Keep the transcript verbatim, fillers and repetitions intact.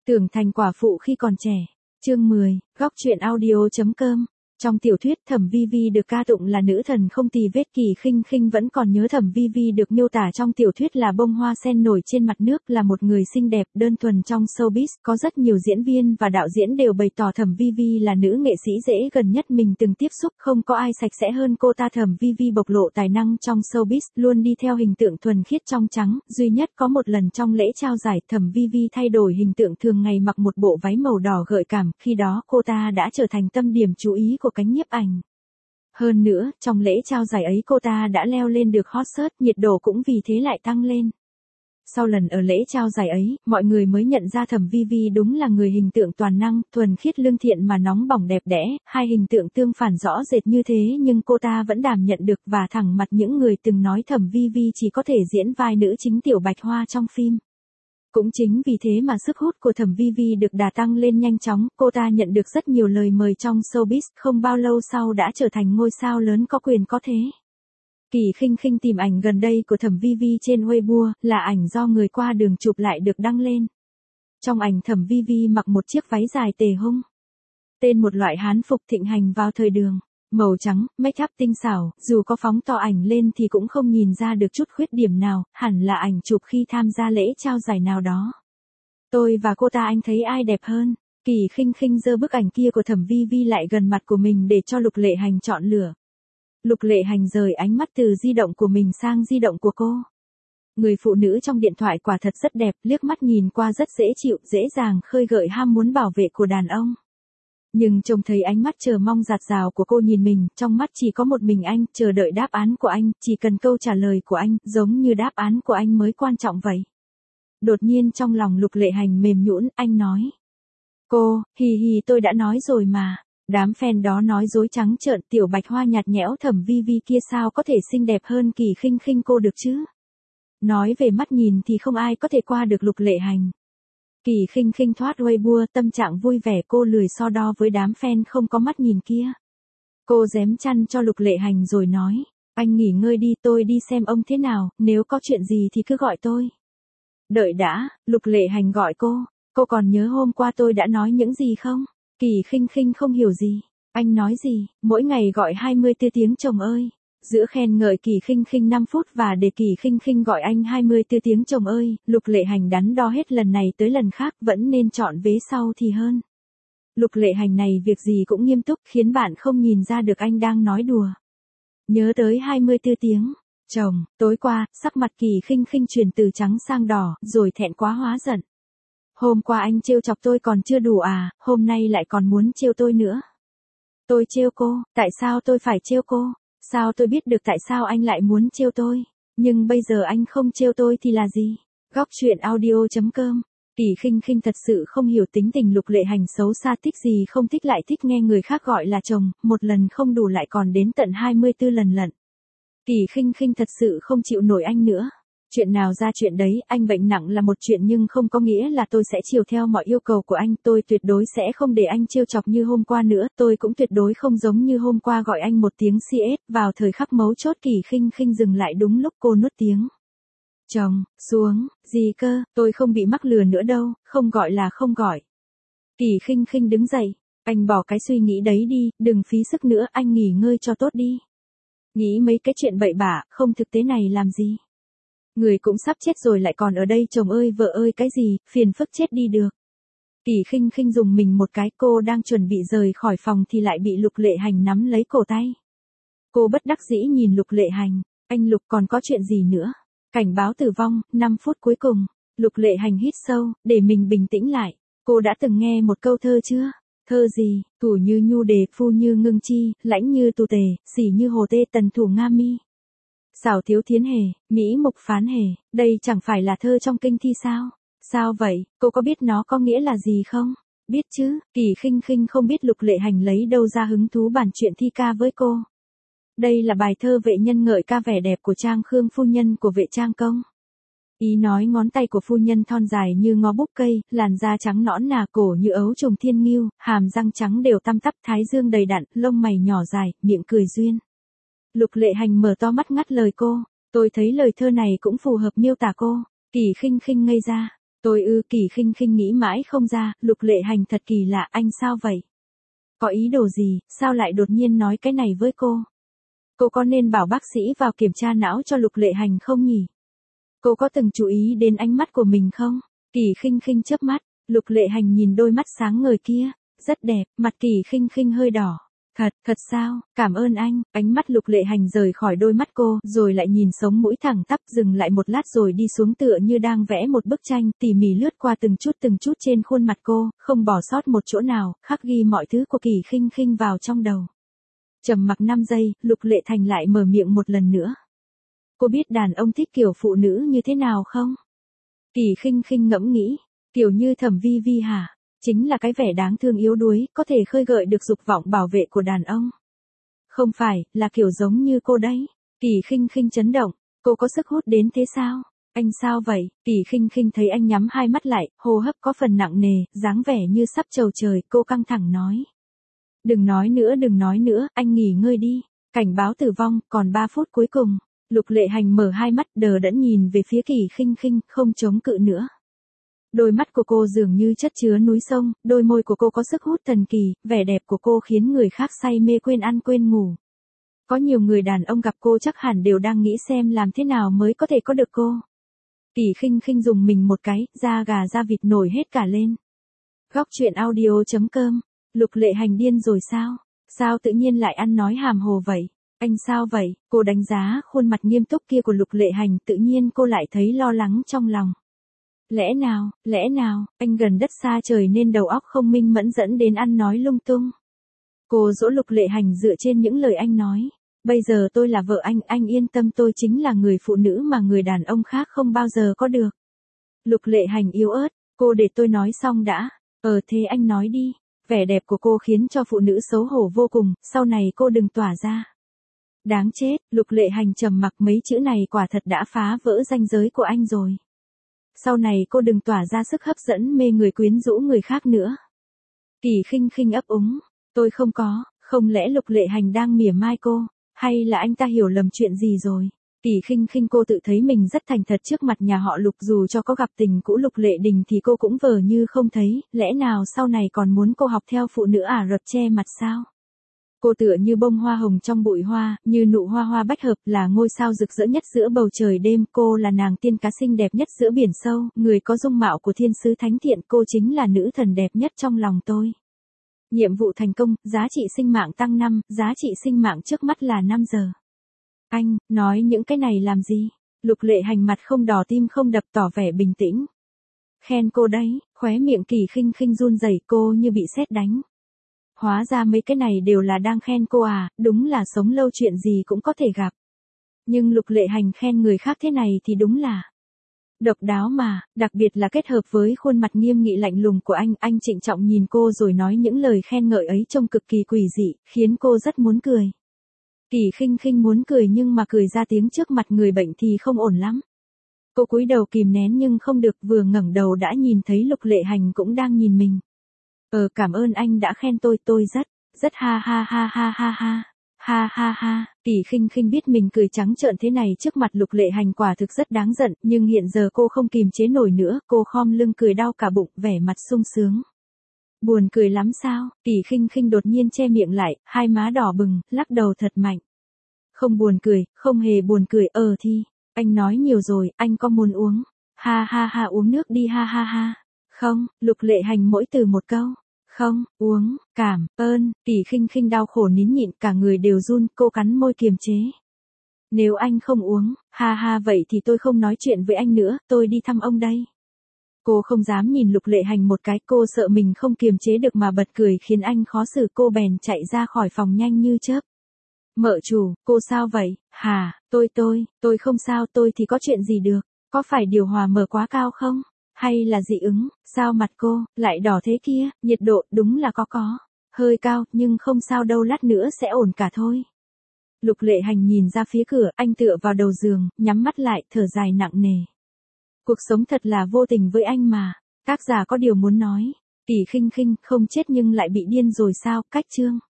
Tưởng thành quả phụ khi còn trẻ. Chương mười, góc truyện audio chấm com. Trong tiểu thuyết, Thẩm Vi Vi được ca tụng là nữ thần không tì vết. Kỳ Khinh Khinh vẫn còn nhớ Thẩm Vi Vi được miêu tả trong tiểu thuyết là bông hoa sen nổi trên mặt nước, là một người xinh đẹp, đơn thuần trong showbiz. Có rất nhiều diễn viên và đạo diễn đều bày tỏ Thẩm Vi Vi là nữ nghệ sĩ dễ gần nhất mình từng tiếp xúc, không có ai sạch sẽ hơn cô ta. Thẩm Vi Vi bộc lộ tài năng trong showbiz, luôn đi theo hình tượng thuần khiết trong trắng, duy nhất có một lần trong lễ trao giải, Thẩm Vi Vi thay đổi hình tượng, thường ngày mặc một bộ váy màu đỏ gợi cảm, khi đó cô ta đã trở thành tâm điểm chú ý của cánh nhiếp ảnh. Hơn nữa, trong lễ trao giải ấy cô ta đã leo lên được hot search, nhiệt độ cũng vì thế lại tăng lên. Sau lần ở lễ trao giải ấy, mọi người mới nhận ra Thẩm Vi Vi đúng là người hình tượng toàn năng, thuần khiết lương thiện mà nóng bỏng đẹp đẽ, hai hình tượng tương phản rõ rệt như thế nhưng cô ta vẫn đảm nhận được và thẳng mặt những người từng nói Thẩm Vi Vi chỉ có thể diễn vai nữ chính Tiểu Bạch Hoa trong phim. Cũng chính vì thế mà sức hút của Thẩm Vi Vi được đà tăng lên nhanh chóng, cô ta nhận được rất nhiều lời mời trong showbiz, không bao lâu sau đã trở thành ngôi sao lớn có quyền có thế. Kỳ Khinh Khinh tìm ảnh gần đây của Thẩm Vi Vi trên Weibo, là ảnh do người qua đường chụp lại được đăng lên. Trong ảnh Thẩm Vi Vi mặc một chiếc váy dài tề hung, tên một loại hán phục thịnh hành vào thời đường, màu trắng, make up tinh xảo, dù có phóng to ảnh lên thì cũng không nhìn ra được chút khuyết điểm nào, hẳn là ảnh chụp khi tham gia lễ trao giải nào đó. Tôi và cô ta anh thấy ai đẹp hơn? Kỳ Khinh Khinh giơ bức ảnh kia của Thẩm Vi Vi lại gần mặt của mình để cho Lục Lệ Hành chọn lựa. Lục Lệ Hành rời ánh mắt từ di động của mình sang di động của cô. Người phụ nữ trong điện thoại quả thật rất đẹp, liếc mắt nhìn qua rất dễ chịu, dễ dàng khơi gợi ham muốn bảo vệ của đàn ông. Nhưng trông thấy ánh mắt chờ mong dạt dào của cô nhìn mình, trong mắt chỉ có một mình anh, chờ đợi đáp án của anh, chỉ cần câu trả lời của anh, giống như đáp án của anh mới quan trọng vậy. Đột nhiên trong lòng Lục Lệ Hành mềm nhũn, anh nói. Cô, hì hì tôi đã nói rồi mà. Đám fan đó nói dối trắng trợn, Tiểu Bạch Hoa nhạt nhẽo Thẩm Vi Vi kia sao có thể xinh đẹp hơn Kỳ Khinh Khinh cô được chứ? Nói về mắt nhìn thì không ai có thể qua được Lục Lệ Hành. Kỳ Khinh Khinh thoát Weibo, tâm trạng vui vẻ, cô lười so đo với đám fan không có mắt nhìn kia. Cô giém chăn cho Lục Lệ Hành rồi nói, anh nghỉ ngơi đi, tôi đi xem ông thế nào, nếu có chuyện gì thì cứ gọi tôi. Đợi đã, Lục Lệ Hành gọi cô, cô còn nhớ hôm qua tôi đã nói những gì không? Kỳ Khinh Khinh không hiểu gì, anh nói gì, mỗi ngày gọi hai mươi tư tiếng chồng ơi. Giữa khen ngợi Kỳ Khinh Khinh năm phút và để Kỳ Khinh Khinh gọi anh hai mươi tư tiếng chồng ơi, Lục Lệ Hành đắn đo hết lần này tới lần khác, vẫn nên chọn vế sau thì hơn. Lục Lệ Hành này việc gì cũng nghiêm túc, khiến bạn không nhìn ra được anh đang nói đùa. Nhớ tới hai mươi tư tiếng chồng, tối qua, sắc mặt Kỳ Khinh Khinh chuyển từ trắng sang đỏ, rồi thẹn quá hóa giận. Hôm qua anh trêu chọc tôi còn chưa đủ à, hôm nay lại còn muốn trêu tôi nữa. Tôi trêu cô, tại sao tôi phải trêu cô? Sao tôi biết được tại sao anh lại muốn trêu tôi? Nhưng bây giờ anh không trêu tôi thì là gì? Góc truyện audio chấm com. Kỳ Khinh Khinh thật sự không hiểu tính tình Lục Lệ Hành xấu xa, thích gì không thích lại thích nghe người khác gọi là chồng, một lần không đủ lại còn đến tận hai mươi tư lần lận. Kỳ Khinh Khinh thật sự không chịu nổi anh nữa. Chuyện nào ra chuyện đấy, anh bệnh nặng là một chuyện nhưng không có nghĩa là tôi sẽ chiều theo mọi yêu cầu của anh, tôi tuyệt đối sẽ không để anh trêu chọc như hôm qua nữa, tôi cũng tuyệt đối không giống như hôm qua gọi anh một tiếng xê ét, vào thời khắc mấu chốt Kỳ Khinh Khinh dừng lại đúng lúc cô nuốt tiếng. Chồng, xuống, gì cơ, tôi không bị mắc lừa nữa đâu, không gọi là không gọi. Kỳ Khinh Khinh đứng dậy, anh bỏ cái suy nghĩ đấy đi, đừng phí sức nữa, anh nghỉ ngơi cho tốt đi. Nghĩ mấy cái chuyện bậy bạ, không thực tế này làm gì. Người cũng sắp chết rồi lại còn ở đây chồng ơi vợ ơi cái gì, phiền phức chết đi được. Kỳ Khinh Khinh dùng mình một cái, cô đang chuẩn bị rời khỏi phòng thì lại bị Lục Lệ Hành nắm lấy cổ tay. Cô bất đắc dĩ nhìn Lục Lệ Hành, anh Lục còn có chuyện gì nữa? Cảnh báo tử vong, năm phút cuối cùng, Lục Lệ Hành hít sâu, để mình bình tĩnh lại. Cô đã từng nghe một câu thơ chưa? Thơ gì? Thủ như nhu đề, phu như ngưng chi, lãnh như tu tề, xỉ như hồ tê, tần thủ nga mi. Xảo thiếu thiến hề, mỹ mục phán hề, đây chẳng phải là thơ trong kinh thi sao? Sao vậy, cô có biết nó có nghĩa là gì không? Biết chứ, Kỳ Khinh Khinh không biết Lục Lệ Hành lấy đâu ra hứng thú bàn chuyện thi ca với cô. Đây là bài thơ Vệ Nhân ngợi ca vẻ đẹp của Trang Khương phu nhân của Vệ Trang công. Ý nói ngón tay của phu nhân thon dài như ngó búp cây, làn da trắng nõn nà, cổ như ấu trùng thiên ngưu, hàm răng trắng đều tăm tắp, thái dương đầy đặn, lông mày nhỏ dài, miệng cười duyên. Lục Lệ Hành mở to mắt ngắt lời cô, tôi thấy lời thơ này cũng phù hợp miêu tả cô. Kỳ Khinh Khinh ngây ra, Tôi ư? Kỳ Khinh Khinh nghĩ mãi không ra, Lục Lệ Hành thật kỳ lạ, anh sao vậy? Có ý đồ gì, sao lại đột nhiên nói cái này với cô? Cô có nên bảo bác sĩ vào kiểm tra não cho Lục Lệ Hành không nhỉ? Cô có từng chú ý đến ánh mắt của mình không? Kỳ Khinh Khinh chớp mắt, Lục Lệ Hành nhìn đôi mắt sáng ngời kia, rất đẹp, mặt Kỳ Khinh Khinh hơi đỏ. Thật, thật sao, cảm ơn anh, ánh mắt Lục Lệ Hành rời khỏi đôi mắt cô, rồi lại nhìn sống mũi thẳng tắp, dừng lại một lát rồi đi xuống tựa như đang vẽ một bức tranh, tỉ mỉ lướt qua từng chút từng chút trên khuôn mặt cô, không bỏ sót một chỗ nào, khắc ghi mọi thứ của Kỳ Khinh Khinh vào trong đầu. Trầm mặc năm giây, Lục Lệ Thành lại mở miệng một lần nữa. Cô biết đàn ông thích kiểu phụ nữ như thế nào không? Kỳ Khinh Khinh ngẫm nghĩ, kiểu như Thẩm Vi Vi hả? Chính là cái vẻ đáng thương yếu đuối, có thể khơi gợi được dục vọng bảo vệ của đàn ông. Không phải, là kiểu giống như cô đấy. Kỳ Khinh Khinh chấn động, cô có sức hút đến thế sao? Anh sao vậy? Kỳ Khinh Khinh thấy anh nhắm hai mắt lại, hô hấp có phần nặng nề, dáng vẻ như sắp trầu trời, cô căng thẳng nói. Đừng nói nữa, đừng nói nữa, anh nghỉ ngơi đi. Cảnh báo tử vong, còn ba phút cuối cùng. Lục Lệ Hành mở hai mắt đờ đẫn nhìn về phía Kỳ Khinh Khinh, không chống cự nữa. Đôi mắt của cô dường như chất chứa núi sông, đôi môi của cô có sức hút thần kỳ, vẻ đẹp của cô khiến người khác say mê quên ăn quên ngủ. Có nhiều người đàn ông gặp cô chắc hẳn đều đang nghĩ xem làm thế nào mới có thể có được cô. Kỳ Khinh Khinh dùng mình một cái, da gà da vịt nổi hết cả lên. Góc truyện audio chấm com. Lục Lệ Hành điên rồi sao? Sao tự nhiên lại ăn nói hàm hồ vậy? Anh sao vậy? Cô đánh giá khuôn mặt nghiêm túc kia của Lục Lệ Hành, tự nhiên cô lại thấy lo lắng trong lòng. Lẽ nào, lẽ nào, anh gần đất xa trời nên đầu óc không minh mẫn dẫn đến ăn nói lung tung. Cô dỗ Lục Lệ Hành dựa trên những lời anh nói. Bây giờ tôi là vợ anh, anh yên tâm, tôi chính là người phụ nữ mà người đàn ông khác không bao giờ có được. Lục Lệ Hành yếu ớt, cô để tôi nói xong đã. Ờ thế anh nói đi. Vẻ đẹp của cô khiến cho phụ nữ xấu hổ vô cùng, sau này cô đừng tỏa ra. Đáng chết, Lục Lệ Hành trầm mặc, mấy chữ này quả thật đã phá vỡ ranh giới của anh rồi. Sau này cô đừng tỏa ra sức hấp dẫn mê người quyến rũ người khác nữa. Kỳ Khinh Khinh ấp úng, tôi không có, không lẽ Lục Lệ Hành đang mỉa mai cô, hay là anh ta hiểu lầm chuyện gì rồi? Kỳ Khinh Khinh cô tự thấy mình rất thành thật trước mặt nhà họ Lục, dù cho có gặp tình cũ Lục Lệ Đình thì cô cũng vờ như không thấy, lẽ nào sau này còn muốn cô học theo phụ nữ Ả Rập che mặt sao? Cô tựa như bông hoa hồng trong bụi hoa, như nụ hoa hoa bách hợp, là ngôi sao rực rỡ nhất giữa bầu trời đêm, cô là nàng tiên cá xinh đẹp nhất giữa biển sâu, người có dung mạo của thiên sứ thánh thiện, cô chính là nữ thần đẹp nhất trong lòng tôi. Nhiệm vụ thành công, giá trị sinh mạng tăng năm, giá trị sinh mạng trước mắt là năm giờ. Anh, nói những cái này làm gì? Lục Lệ Hành mặt không đỏ tim không đập, tỏ vẻ bình tĩnh. Khen cô đấy, khóe miệng Kỳ Khinh Khinh run rẩy, cô như bị sét đánh. Hóa ra mấy cái này đều là đang khen cô à, đúng là sống lâu chuyện gì cũng có thể gặp. Nhưng Lục Lệ Hành khen người khác thế này thì đúng là độc đáo mà, đặc biệt là kết hợp với khuôn mặt nghiêm nghị lạnh lùng của anh, anh trịnh trọng nhìn cô rồi nói những lời khen ngợi ấy trông cực kỳ quỷ dị, khiến cô rất muốn cười. Kỳ Khinh Khinh muốn cười nhưng mà cười ra tiếng trước mặt người bệnh thì không ổn lắm. Cô cúi đầu kìm nén nhưng không được, vừa ngẩng đầu đã nhìn thấy Lục Lệ Hành cũng đang nhìn mình. Ờ cảm ơn anh đã khen tôi, tôi rất, rất ha ha ha ha ha ha, ha ha ha. Kỳ Khinh Khinh biết mình cười trắng trợn thế này trước mặt Lục Lệ Hành quả thực rất đáng giận, nhưng hiện giờ cô không kìm chế nổi nữa, cô khom lưng cười đau cả bụng, vẻ mặt sung sướng. Buồn cười lắm sao? Kỳ Khinh Khinh đột nhiên che miệng lại, hai má đỏ bừng, lắc đầu thật mạnh. Không buồn cười, không hề buồn cười, ờ thì, anh nói nhiều rồi, anh có muốn uống? Ha ha ha, uống nước đi ha ha ha. Không, Lục Lệ Hành mỗi từ một câu. Không, uống, cảm ơn. Kỳ Khinh Khinh đau khổ nín nhịn, cả người đều run, cô cắn môi kiềm chế. Nếu anh không uống, ha ha vậy thì tôi không nói chuyện với anh nữa, tôi đi thăm ông đây. Cô không dám nhìn Lục Lệ Hành một cái, cô sợ mình không kiềm chế được mà bật cười khiến anh khó xử, cô bèn chạy ra khỏi phòng nhanh như chớp. Mợ chủ, cô sao vậy? Hà, tôi tôi, tôi không sao, tôi thì có chuyện gì được, có phải điều hòa mở quá cao không? Hay là dị ứng, sao mặt cô lại đỏ thế kia? Nhiệt độ đúng là có có hơi cao, nhưng không sao đâu, lát nữa sẽ ổn cả thôi. Lục Lệ Hành nhìn ra phía cửa, anh tựa vào đầu giường, nhắm mắt lại, thở dài nặng nề. Cuộc sống thật là vô tình với anh mà. Tác giả có điều muốn nói. Kỳ Khinh Khinh không chết nhưng lại bị điên rồi sao? Cách chương.